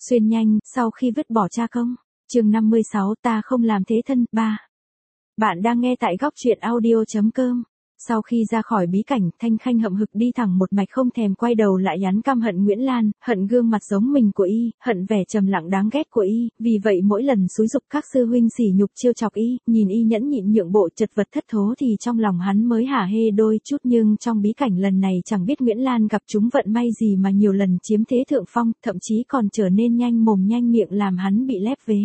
Xuyên nhanh, sau khi vứt bỏ cha công. Chương 56, ta không làm thế thân. 3. Bạn đang nghe tại góc truyện audio.com. Sau khi ra khỏi bí cảnh, Thanh Khanh hậm hực đi thẳng một mạch không thèm quay đầu lại nhắn căm hận Nguyễn Lan, hận gương mặt giống mình của y, hận vẻ trầm lặng đáng ghét của y, vì vậy mỗi lần xúi giục các sư huynh sỉ nhục trêu chọc y, nhìn y nhẫn nhịn nhượng bộ chật vật thất thố thì trong lòng hắn mới hả hê đôi chút, nhưng trong bí cảnh lần này chẳng biết Nguyễn Lan gặp chúng vận may gì mà nhiều lần chiếm thế thượng phong, thậm chí còn trở nên nhanh mồm nhanh miệng làm hắn bị lép vế.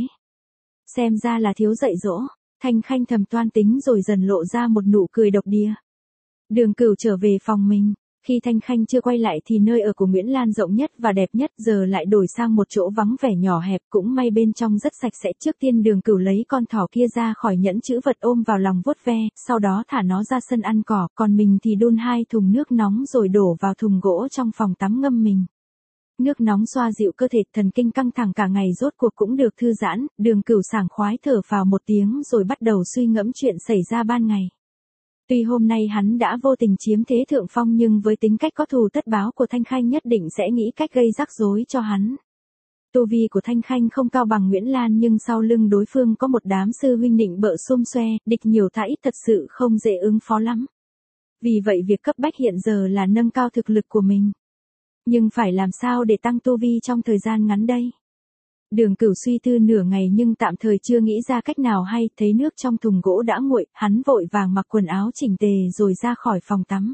Xem ra là thiếu dạy dỗ. Thanh Khanh thầm toan tính rồi dần lộ ra một nụ cười độc địa. Đường Cửu trở về phòng mình. Khi Thanh Khanh chưa quay lại thì nơi ở của Nguyễn Lan rộng nhất và đẹp nhất giờ lại đổi sang một chỗ vắng vẻ nhỏ hẹp, cũng may bên trong rất sạch sẽ. Trước tiên Đường Cửu lấy con thỏ kia ra khỏi nhẫn chữ vật ôm vào lòng vuốt ve, sau đó thả nó ra sân ăn cỏ, còn mình thì đun 2 thùng nước nóng rồi đổ vào thùng gỗ trong phòng tắm ngâm mình. Nước nóng xoa dịu cơ thể, thần kinh căng thẳng cả ngày rốt cuộc cũng được thư giãn. Đường Cửu sảng khoái thở phào một tiếng rồi bắt đầu suy ngẫm chuyện xảy ra ban ngày. Tuy hôm nay hắn đã vô tình chiếm thế thượng phong nhưng với tính cách có thù tất báo của Thanh Khanh nhất định sẽ nghĩ cách gây rắc rối cho hắn. Tu vi của Thanh Khanh không cao bằng Nguyễn Lan nhưng sau lưng đối phương có một đám sư huynh nịnh bợ xum xoe, địch nhiều thả ít thật sự không dễ ứng phó lắm. Vì vậy việc cấp bách hiện giờ là nâng cao thực lực của mình. Nhưng phải làm sao để tăng tu vi trong thời gian ngắn đây? Đường Cửu suy tư nửa ngày nhưng tạm thời chưa nghĩ ra cách nào hay, thấy nước trong thùng gỗ đã nguội, hắn vội vàng mặc quần áo chỉnh tề rồi ra khỏi phòng tắm.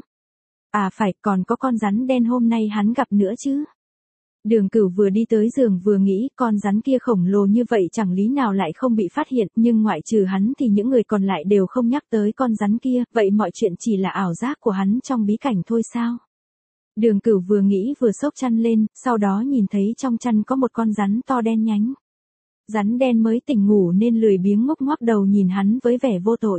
À phải, còn có con rắn đen hôm nay hắn gặp nữa chứ. Đường Cửu vừa đi tới giường vừa nghĩ con rắn kia khổng lồ như vậy chẳng lý nào lại không bị phát hiện, nhưng ngoại trừ hắn thì những người còn lại đều không nhắc tới con rắn kia, vậy mọi chuyện chỉ là ảo giác của hắn trong bí cảnh thôi sao? Đường Cửu vừa nghĩ vừa xốc chăn lên, sau đó nhìn thấy trong chăn có một con rắn to đen nhánh. Rắn đen mới tỉnh ngủ nên lười biếng ngốc ngoác đầu nhìn hắn với vẻ vô tội.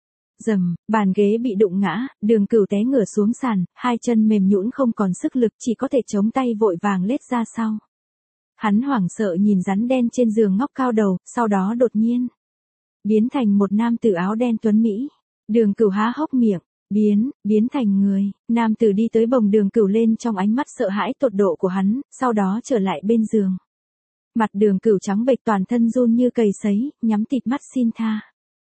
Rầm, bàn ghế bị đụng ngã, Đường Cửu té ngửa xuống sàn, hai chân mềm nhũn không còn sức lực, chỉ có thể chống tay vội vàng lết ra sau. Hắn hoảng sợ nhìn rắn đen trên giường ngóc cao đầu, sau đó đột nhiên biến thành một nam tử áo đen tuấn mỹ. Đường Cửu há hốc miệng. Biến thành người, nam tử đi tới bồng Đường Cửu lên trong ánh mắt sợ hãi tột độ của hắn, sau đó trở lại bên giường. Mặt Đường Cửu trắng bệch toàn thân run như cầy sấy, nhắm tịt mắt xin tha.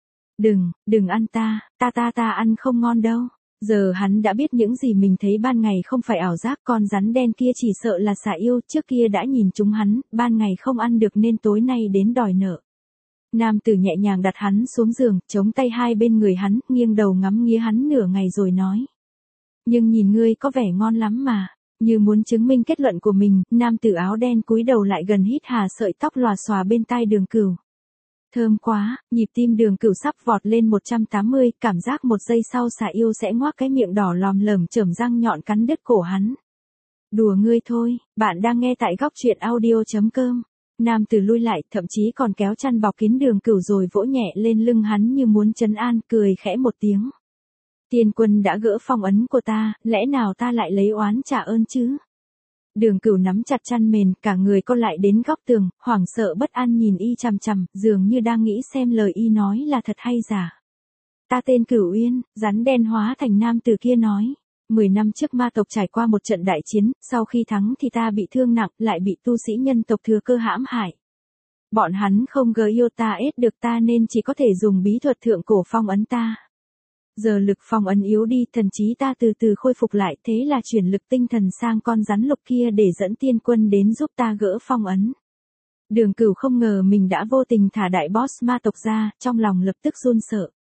Đừng ăn ta ăn không ngon đâu. Giờ hắn đã biết những gì mình thấy ban ngày không phải ảo giác, con rắn đen kia chỉ sợ là xà yêu, trước kia đã nhìn chúng hắn, ban ngày không ăn được nên tối nay đến đòi nợ. Nam tử nhẹ nhàng đặt hắn xuống giường, chống tay hai bên người hắn, nghiêng đầu ngắm nghía hắn nửa ngày rồi nói. Nhưng nhìn ngươi có vẻ ngon lắm mà. Như muốn chứng minh kết luận của mình, nam tử áo đen cúi đầu lại gần hít hà sợi tóc lòa xòa bên tai Đường Cửu. Thơm quá, nhịp tim Đường Cửu sắp vọt lên 180, cảm giác một giây sau xà yêu sẽ ngoác cái miệng đỏ lòm lởm chởm răng nhọn cắn đứt cổ hắn. Đùa ngươi thôi, bạn đang nghe tại góc truyện audio.com. Nam tử lui lại, thậm chí còn kéo chăn bọc kín Đường Cửu rồi vỗ nhẹ lên lưng hắn như muốn trấn an, cười khẽ một tiếng. Tiên quân đã gỡ phong ấn của ta, lẽ nào ta lại lấy oán trả ơn chứ? Đường Cửu nắm chặt chăn mền, cả người co lại đến góc tường, hoảng sợ bất an nhìn y chằm chằm, dường như đang nghĩ xem lời y nói là thật hay giả. Ta tên Cửu Uyên, rắn đen hóa thành nam tử kia nói. 10 năm trước ma tộc trải qua một trận đại chiến, sau khi thắng thì ta bị thương nặng, lại bị tu sĩ nhân tộc thừa cơ hãm hại. Bọn hắn không yêu ta ết được ta nên chỉ có thể dùng bí thuật thượng cổ phong ấn ta. Giờ lực phong ấn yếu đi, thần trí ta từ từ khôi phục lại, thế là chuyển lực tinh thần sang con rắn lục kia để dẫn tiên quân đến giúp ta gỡ phong ấn. Đường Cửu không ngờ mình đã vô tình thả đại boss ma tộc ra, trong lòng lập tức run sợ.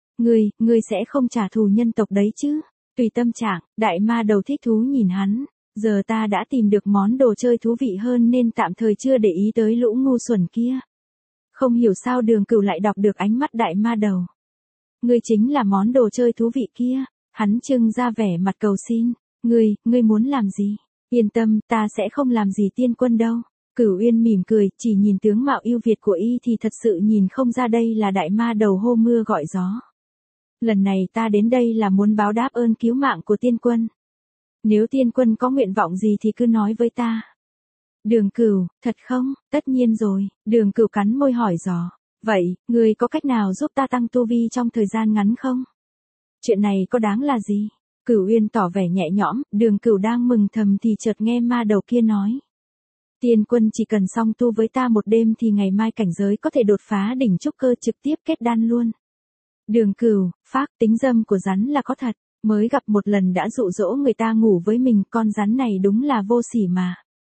Ngươi sẽ không trả thù nhân tộc đấy chứ? Tùy tâm trạng, đại ma đầu thích thú nhìn hắn. Giờ ta đã tìm được món đồ chơi thú vị hơn nên tạm thời chưa để ý tới lũ ngu xuẩn kia. Không hiểu sao Đường Cửu lại đọc được ánh mắt đại ma đầu. Ngươi chính là món đồ chơi thú vị kia. Hắn trưng ra vẻ mặt cầu xin. Ngươi muốn làm gì? Yên tâm, ta sẽ không làm gì tiên quân đâu. Cửu Uyên mỉm cười, chỉ nhìn tướng mạo yêu Việt của y thì thật sự nhìn không ra đây là đại ma đầu hô mưa gọi gió. Lần này ta đến đây là muốn báo đáp ơn cứu mạng của tiên quân. Nếu tiên quân có nguyện vọng gì thì cứ nói với ta. Đường Cửu, thật không? Tất nhiên rồi. Đường Cửu cắn môi hỏi dò. Vậy, ngươi có cách nào giúp ta tăng tu vi trong thời gian ngắn không? Chuyện này có đáng là gì? Cửu Uyên tỏ vẻ nhẹ nhõm, Đường Cửu đang mừng thầm thì chợt nghe ma đầu kia nói. Tiên quân chỉ cần song tu với ta một đêm thì ngày mai cảnh giới có thể đột phá đỉnh trúc cơ trực tiếp kết đan luôn. Đường Cửu, phác tính dâm của rắn là có thật, mới gặp một lần đã dụ dỗ người ta ngủ với mình, con rắn này đúng là vô sỉ mà.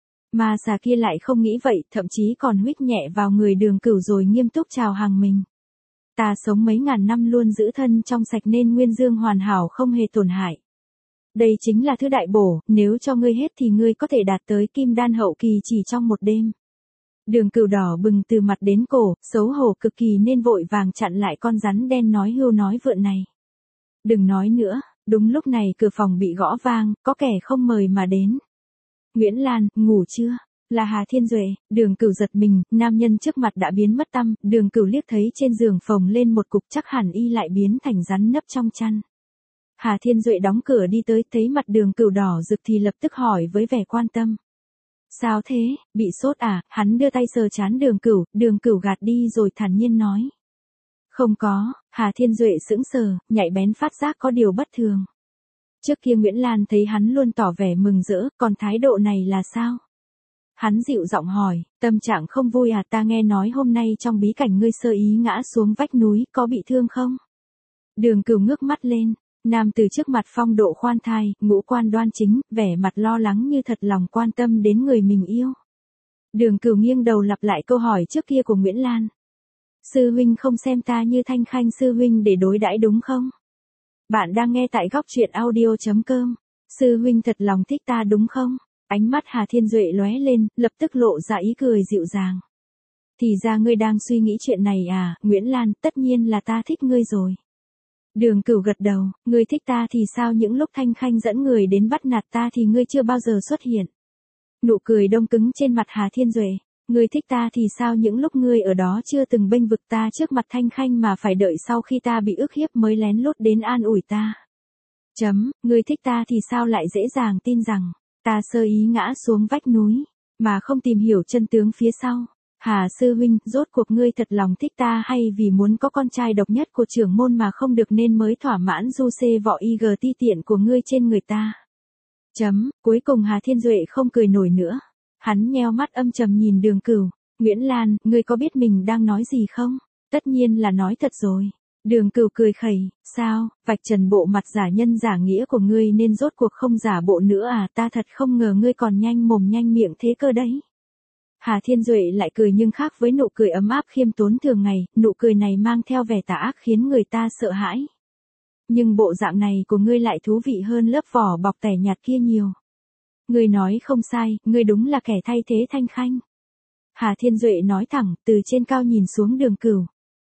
Mà xà kia lại không nghĩ vậy, thậm chí còn huých nhẹ vào người Đường Cửu rồi nghiêm túc chào hàng mình. Ta sống mấy ngàn năm luôn giữ thân trong sạch nên nguyên dương hoàn hảo không hề tổn hại. Đây chính là thứ đại bổ, nếu cho ngươi hết thì ngươi có thể đạt tới kim đan hậu kỳ chỉ trong một đêm. Đường Cửu đỏ bừng từ mặt đến cổ, xấu hổ cực kỳ nên vội vàng chặn lại con rắn đen nói hưu nói vượn này. Đừng nói nữa, đúng lúc này cửa phòng bị gõ vang, có kẻ không mời mà đến. Nguyễn Lan, ngủ chưa? Là Hà Thiên Duệ. Đường Cửu giật mình, nam nhân trước mặt đã biến mất tăm, Đường Cửu liếc thấy trên giường phồng lên một cục chắc hẳn y lại biến thành rắn nấp trong chăn. Hà Thiên Duệ đóng cửa đi tới, thấy mặt Đường Cửu đỏ rực thì lập tức hỏi với vẻ quan tâm. Sao thế, bị sốt à? Hắn đưa tay sờ trán Đường Cửu gạt đi rồi thản nhiên nói. Không có. Hà Thiên Duệ sững sờ, nhạy bén phát giác có điều bất thường. Trước kia Nguyễn Lan thấy hắn luôn tỏ vẻ mừng rỡ, còn thái độ này là sao? Hắn dịu giọng hỏi, tâm trạng không vui à? Ta nghe nói hôm nay trong bí cảnh ngươi sơ ý ngã xuống vách núi, có bị thương không? Đường Cửu ngước mắt lên, nam từ trước mặt phong độ khoan thai, ngũ quan đoan chính, vẻ mặt lo lắng như thật lòng quan tâm đến người mình yêu. Đường Cửu nghiêng đầu lặp lại câu hỏi trước kia của Nguyễn Lan. Sư huynh không xem ta như Thanh Khanh sư huynh để đối đãi đúng không? Bạn đang nghe tại góc truyện audio.com. Sư huynh thật lòng thích ta đúng không? Ánh mắt Hà Thiên Duệ lóe lên, lập tức lộ ra ý cười dịu dàng. Thì ra ngươi đang suy nghĩ chuyện này à, Nguyễn Lan, tất nhiên là ta thích ngươi rồi. Đường Cửu gật đầu, ngươi thích ta thì sao những lúc Thanh Khanh dẫn người đến bắt nạt ta thì ngươi chưa bao giờ xuất hiện. Nụ cười đông cứng trên mặt Hà Thiên Duệ, ngươi thích ta thì sao những lúc ngươi ở đó chưa từng bênh vực ta trước mặt Thanh Khanh mà phải đợi sau khi ta bị ức hiếp mới lén lút đến an ủi ta. Ngươi thích ta thì sao lại dễ dàng tin rằng ta sơ ý ngã xuống vách núi, mà không tìm hiểu chân tướng phía sau. Hà sư huynh, rốt cuộc ngươi thật lòng thích ta hay vì muốn có con trai độc nhất của trưởng môn mà không được nên mới thỏa mãn du xê vọ ig ti tiện của ngươi trên người ta. Cuối cùng Hà Thiên Duệ không cười nổi nữa. Hắn nheo mắt âm trầm nhìn Đường Cửu. Nguyễn Lan, ngươi có biết mình đang nói gì không? Tất nhiên là nói thật rồi. Đường Cửu cười khẩy, sao, vạch trần bộ mặt giả nhân giả nghĩa của ngươi nên rốt cuộc không giả bộ nữa à? Ta thật không ngờ ngươi còn nhanh mồm nhanh miệng thế cơ đấy. Hà Thiên Duệ lại cười nhưng khác với nụ cười ấm áp khiêm tốn thường ngày, nụ cười này mang theo vẻ tà ác khiến người ta sợ hãi. Nhưng bộ dạng này của ngươi lại thú vị hơn lớp vỏ bọc tẻ nhạt kia nhiều. Ngươi nói không sai, ngươi đúng là kẻ thay thế Thanh Khanh. Hà Thiên Duệ nói thẳng, từ trên cao nhìn xuống Đường Cửu.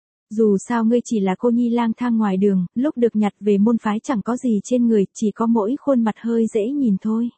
Dù sao ngươi chỉ là cô nhi lang thang ngoài đường, lúc được nhặt về môn phái chẳng có gì trên người, chỉ có mỗi khuôn mặt hơi dễ nhìn thôi.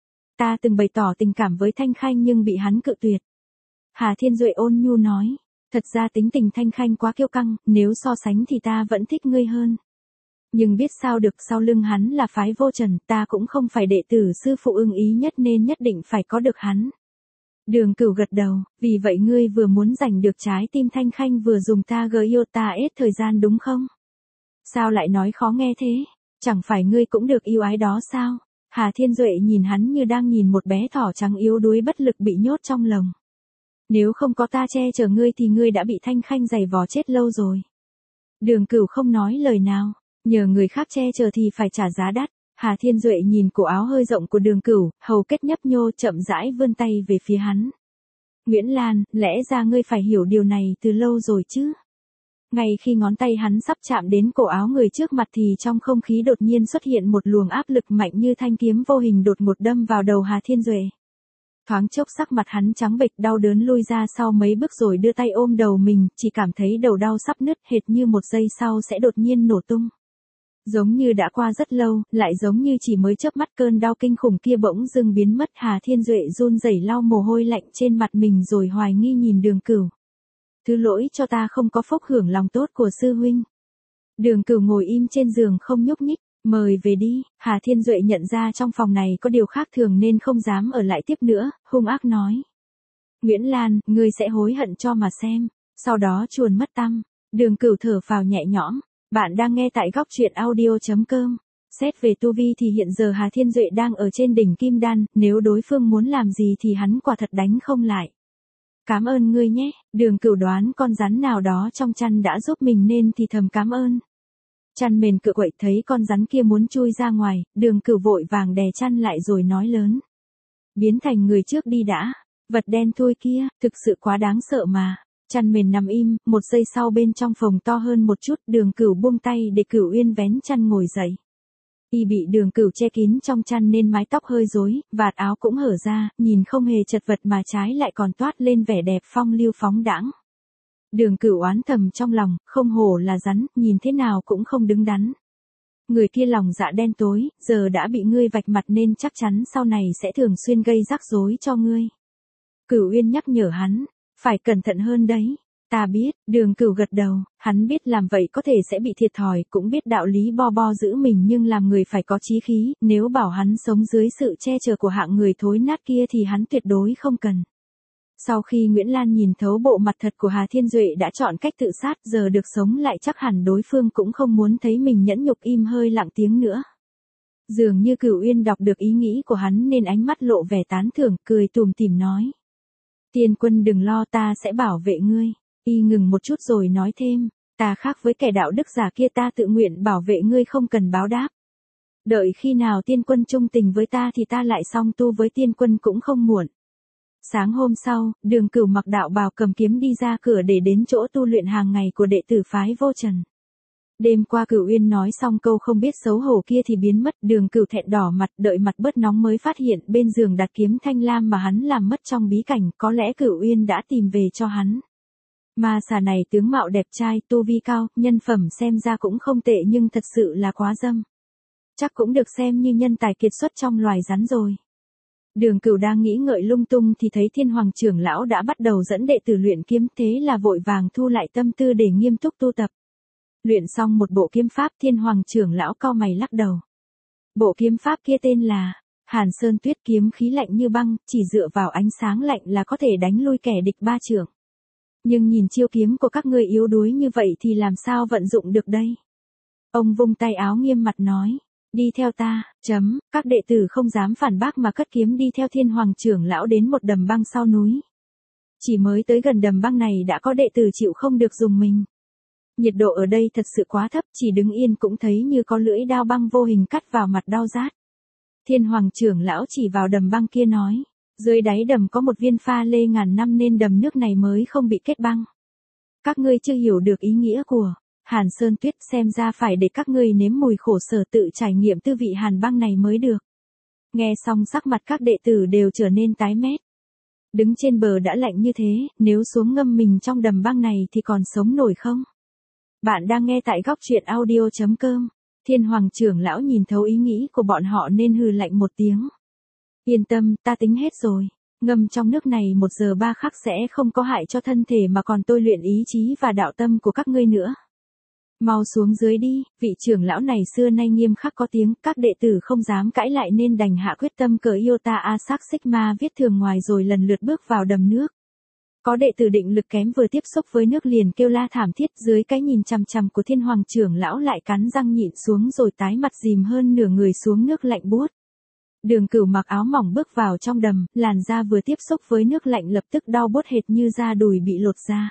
Ta từng bày tỏ tình cảm với Thanh Khanh nhưng bị hắn cự tuyệt. Hà Thiên Duệ ôn nhu nói, thật ra tính tình Thanh Khanh quá kiêu căng, nếu so sánh thì ta vẫn thích ngươi hơn. Nhưng biết sao được, sau lưng hắn là phái vô trần, ta cũng không phải đệ tử sư phụ ưng ý nhất nên nhất định phải có được hắn. Đường Cửu gật đầu, vì vậy ngươi vừa muốn giành được trái tim Thanh Khanh vừa dùng ta yêu ta hết thời gian đúng không? Sao lại nói khó nghe thế? Chẳng phải ngươi cũng được yêu ái đó sao? Hà Thiên Duệ nhìn hắn như đang nhìn một bé thỏ trắng yếu đuối bất lực bị nhốt trong lồng. Nếu không có ta che chở ngươi thì ngươi đã bị Thanh Khanh giày vò chết lâu rồi. Đường Cửu không nói lời nào, nhờ người khác che chở thì phải trả giá đắt. Hà Thiên Duệ nhìn cổ áo hơi rộng của Đường Cửu, hầu kết nhấp nhô chậm rãi vươn tay về phía hắn. Nguyễn Lan, lẽ ra ngươi phải hiểu điều này từ lâu rồi chứ. Ngay khi ngón tay hắn sắp chạm đến cổ áo người trước mặt thì trong không khí đột nhiên xuất hiện một luồng áp lực mạnh như thanh kiếm vô hình đột ngột đâm vào đầu Hà Thiên Duệ. Thoáng chốc sắc mặt hắn trắng bệch đau đớn lui ra sau mấy bước rồi đưa tay ôm đầu mình, chỉ cảm thấy đầu đau sắp nứt hệt như một giây sau sẽ đột nhiên nổ tung. Giống như đã qua rất lâu, lại giống như chỉ mới chớp mắt cơn đau kinh khủng kia bỗng dưng biến mất. Hà Thiên Duệ run rẩy lau mồ hôi lạnh trên mặt mình rồi hoài nghi nhìn Đường Cửu. Thứ lỗi cho ta không có phúc hưởng lòng tốt của sư huynh. Đường Cửu ngồi im trên giường không nhúc nhích, mời về đi. Hà Thiên Duệ nhận ra trong phòng này có điều khác thường nên không dám ở lại tiếp nữa, hung ác nói. Nguyễn Lan, ngươi sẽ hối hận cho mà xem, sau đó chuồn mất tăm. Đường Cửu thở phào nhẹ nhõm. Bạn đang nghe tại góc truyện audio.com. Xét về tu vi thì hiện giờ Hà Thiên Duệ đang ở trên đỉnh Kim Đan, nếu đối phương muốn làm gì thì hắn quả thật đánh không lại. Cảm ơn ngươi nhé, Đường Cửu đoán con rắn nào đó trong chăn đã giúp mình nên thì thầm cảm ơn. Chăn mền cựa quậy thấy con rắn kia muốn chui ra ngoài, Đường Cửu vội vàng đè chăn lại rồi nói lớn. Biến thành người trước đi đã, vật đen thui kia, thực sự quá đáng sợ mà. Chăn mền nằm im, một giây sau bên trong phòng to hơn một chút, Đường Cửu buông tay để Cửu Uyên vén chăn ngồi dậy. Y bị Đường Cửu che kín trong chăn nên mái tóc hơi rối, vạt áo cũng hở ra, nhìn không hề chật vật mà trái lại còn toát lên vẻ đẹp phong lưu phóng đãng. Đường Cửu oán thầm trong lòng, không hổ là rắn, nhìn thế nào cũng không đứng đắn. Người kia lòng dạ đen tối, giờ đã bị ngươi vạch mặt nên chắc chắn sau này sẽ thường xuyên gây rắc rối cho ngươi. Cửu Uyên nhắc nhở hắn, phải cẩn thận hơn đấy. Ta biết, Đường Cửu gật đầu, hắn biết làm vậy có thể sẽ bị thiệt thòi, cũng biết đạo lý bo bo giữ mình nhưng làm người phải có chí khí, nếu bảo hắn sống dưới sự che chở của hạng người thối nát kia thì hắn tuyệt đối không cần. Sau khi Nguyễn Lan nhìn thấu bộ mặt thật của Hà Thiên Duệ đã chọn cách tự sát, giờ được sống lại chắc hẳn đối phương cũng không muốn thấy mình nhẫn nhục, im hơi lặng tiếng nữa. Dường như Cửu Uyên đọc được ý nghĩ của hắn nên ánh mắt lộ vẻ tán thưởng, cười tủm tỉm nói. Tiên Quân đừng lo, ta sẽ bảo vệ ngươi. Y ngừng một chút rồi nói thêm, ta khác với kẻ đạo đức giả kia, ta tự nguyện bảo vệ ngươi không cần báo đáp. Đợi khi nào Tiên Quân trung tình với ta thì ta lại song tu với Tiên Quân cũng không muộn. Sáng hôm sau, Đường Cửu mặc đạo bào cầm kiếm đi ra cửa để đến chỗ tu luyện hàng ngày của đệ tử phái Vô Trần. Đêm qua Cửu Uyên nói xong câu không biết xấu hổ kia thì biến mất, Đường Cửu thẹn đỏ mặt, đợi mặt bớt nóng mới phát hiện bên giường đặt kiếm thanh lam mà hắn làm mất trong bí cảnh, có lẽ Cửu Uyên đã tìm về cho hắn. Ma xà này tướng mạo đẹp trai, tu vi cao, nhân phẩm xem ra cũng không tệ nhưng thật sự là quá dâm. Chắc cũng được xem như nhân tài kiệt xuất trong loài rắn rồi. Đường Cửu đang nghĩ ngợi lung tung thì thấy Thiên Hoàng trưởng lão đã bắt đầu dẫn đệ tử luyện kiếm, thế là vội vàng thu lại tâm tư để nghiêm túc tu tập. Luyện xong một bộ kiếm pháp, Thiên Hoàng trưởng lão cau mày lắc đầu. Bộ kiếm pháp kia tên là Hàn Sơn Tuyết, kiếm khí lạnh như băng, chỉ dựa vào ánh sáng lạnh là có thể đánh lui kẻ địch 3 trượng. Nhưng nhìn chiêu kiếm của các ngươi yếu đuối như vậy thì làm sao vận dụng được đây? Ông vung tay áo nghiêm mặt nói, đi theo ta, các đệ tử không dám phản bác mà cất kiếm đi theo Thiên Hoàng trưởng lão đến một đầm băng sau núi. Chỉ mới tới gần đầm băng này đã có đệ tử chịu không được dùng mình. Nhiệt độ ở đây thật sự quá thấp, chỉ đứng yên cũng thấy như có lưỡi dao băng vô hình cắt vào mặt đau rát. Thiên Hoàng trưởng lão chỉ vào đầm băng kia nói, dưới đáy đầm có một viên pha lê ngàn năm nên đầm nước này mới không bị kết băng. Các ngươi chưa hiểu được ý nghĩa của Hàn Sơn Tuyết, xem ra phải để các ngươi nếm mùi khổ sở tự trải nghiệm tư vị hàn băng này mới được. Nghe xong sắc mặt các đệ tử đều trở nên tái mét. Đứng trên bờ đã lạnh như thế, nếu xuống ngâm mình trong đầm băng này thì còn sống nổi không? Bạn đang nghe tại góc truyện audio.com. Thiên Hoàng trưởng lão nhìn thấu ý nghĩ của bọn họ nên hừ lạnh một tiếng. Yên tâm, ta tính hết rồi. Ngâm trong nước này 1 giờ 3 khắc sẽ không có hại cho thân thể mà còn tôi luyện ý chí và đạo tâm của các ngươi nữa. Mau xuống dưới đi, vị trưởng lão này xưa nay nghiêm khắc có tiếng, các đệ tử không dám cãi lại nên đành hạ quyết tâm cởi Iota Asak Sigma viết thường ngoài rồi lần lượt bước vào đầm nước. Có đệ tử định lực kém vừa tiếp xúc với nước liền kêu la thảm thiết, dưới cái nhìn chằm chằm của Thiên Hoàng trưởng lão lại cắn răng nhịn xuống rồi tái mặt dìm hơn nửa người xuống nước lạnh buốt. Đường Cửu mặc áo mỏng bước vào trong đầm, làn da vừa tiếp xúc với nước lạnh lập tức đau buốt hệt như da đùi bị lột ra.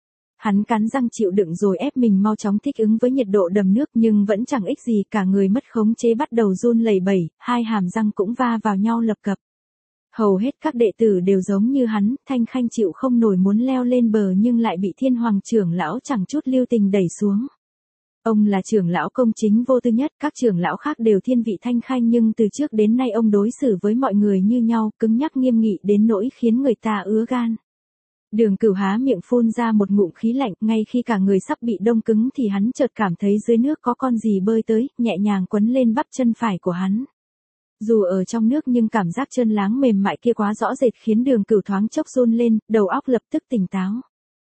Hắn cắn răng chịu đựng rồi ép mình mau chóng thích ứng với nhiệt độ đầm nước nhưng vẫn chẳng ích gì, cả người mất khống chế bắt đầu run lẩy bẩy, hai hàm răng cũng va vào nhau lập cập. Hầu hết các đệ tử đều giống như hắn, Thanh Khanh chịu không nổi muốn leo lên bờ nhưng lại bị Thiên Hoàng trưởng lão chẳng chút lưu tình đẩy xuống. Ông là trưởng lão công chính vô tư nhất, các trưởng lão khác đều thiên vị Thanh Khanh nhưng từ trước đến nay ông đối xử với mọi người như nhau, cứng nhắc nghiêm nghị đến nỗi khiến người ta ứa gan. Đường Cửu há miệng phun ra một ngụm khí lạnh, ngay khi cả người sắp bị đông cứng thì hắn chợt cảm thấy dưới nước có con gì bơi tới, nhẹ nhàng quấn lên bắp chân phải của hắn. Dù ở trong nước nhưng cảm giác chân láng mềm mại kia quá rõ rệt khiến Đường Cửu thoáng chốc run lên, đầu óc lập tức tỉnh táo.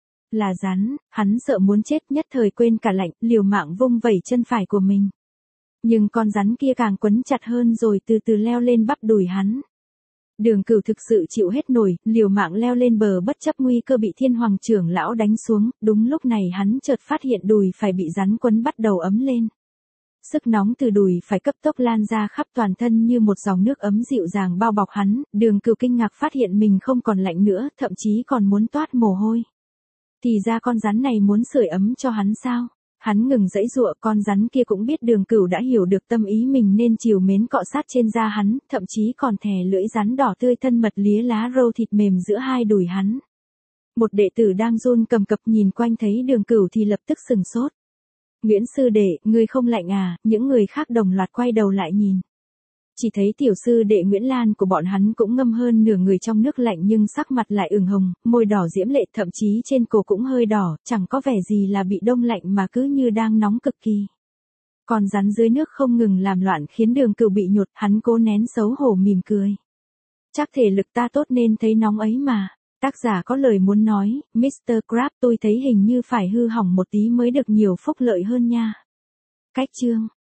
Là rắn, hắn sợ muốn chết nhất thời quên cả lạnh, liều mạng vung vẩy chân phải của mình. Nhưng con rắn kia càng quấn chặt hơn rồi từ từ leo lên bắp đùi hắn. Đường Cửu thực sự chịu hết nổi, liều mạng leo lên bờ bất chấp nguy cơ bị Thiên Hoàng trưởng lão đánh xuống, đúng lúc này hắn chợt phát hiện đùi phải bị rắn quấn bắt đầu ấm lên. Sức nóng từ đùi phải cấp tốc lan ra khắp toàn thân như một dòng nước ấm dịu dàng bao bọc hắn, Đường Cửu kinh ngạc phát hiện mình không còn lạnh nữa, thậm chí còn muốn toát mồ hôi. Thì ra con rắn này muốn sưởi ấm cho hắn sao? Hắn ngừng giãy giụa, con rắn kia cũng biết Đường Cửu đã hiểu được tâm ý mình nên trìu mến cọ sát trên da hắn, thậm chí còn thè lưỡi rắn đỏ tươi thân mật lía lá râu thịt mềm giữa hai đùi hắn. Một đệ tử đang run cầm cập nhìn quanh thấy Đường Cửu thì lập tức sừng sốt. Nguyễn sư đệ, ngươi không lạnh à? Những người khác đồng loạt quay đầu lại nhìn. Chỉ thấy tiểu sư đệ Nguyễn Lan của bọn hắn cũng ngâm hơn nửa người trong nước lạnh nhưng sắc mặt lại ửng hồng, môi đỏ diễm lệ, thậm chí trên cổ cũng hơi đỏ, chẳng có vẻ gì là bị đông lạnh mà cứ như đang nóng cực kỳ. Còn rắn dưới nước không ngừng làm loạn khiến Đường Cửu bị nhột, hắn cố nén xấu hổ mỉm cười. Chắc thể lực ta tốt nên thấy nóng ấy mà. Tác giả có lời muốn nói, Mr. Crab tôi thấy hình như phải hư hỏng một tí mới được nhiều phúc lợi hơn nha. Cách chương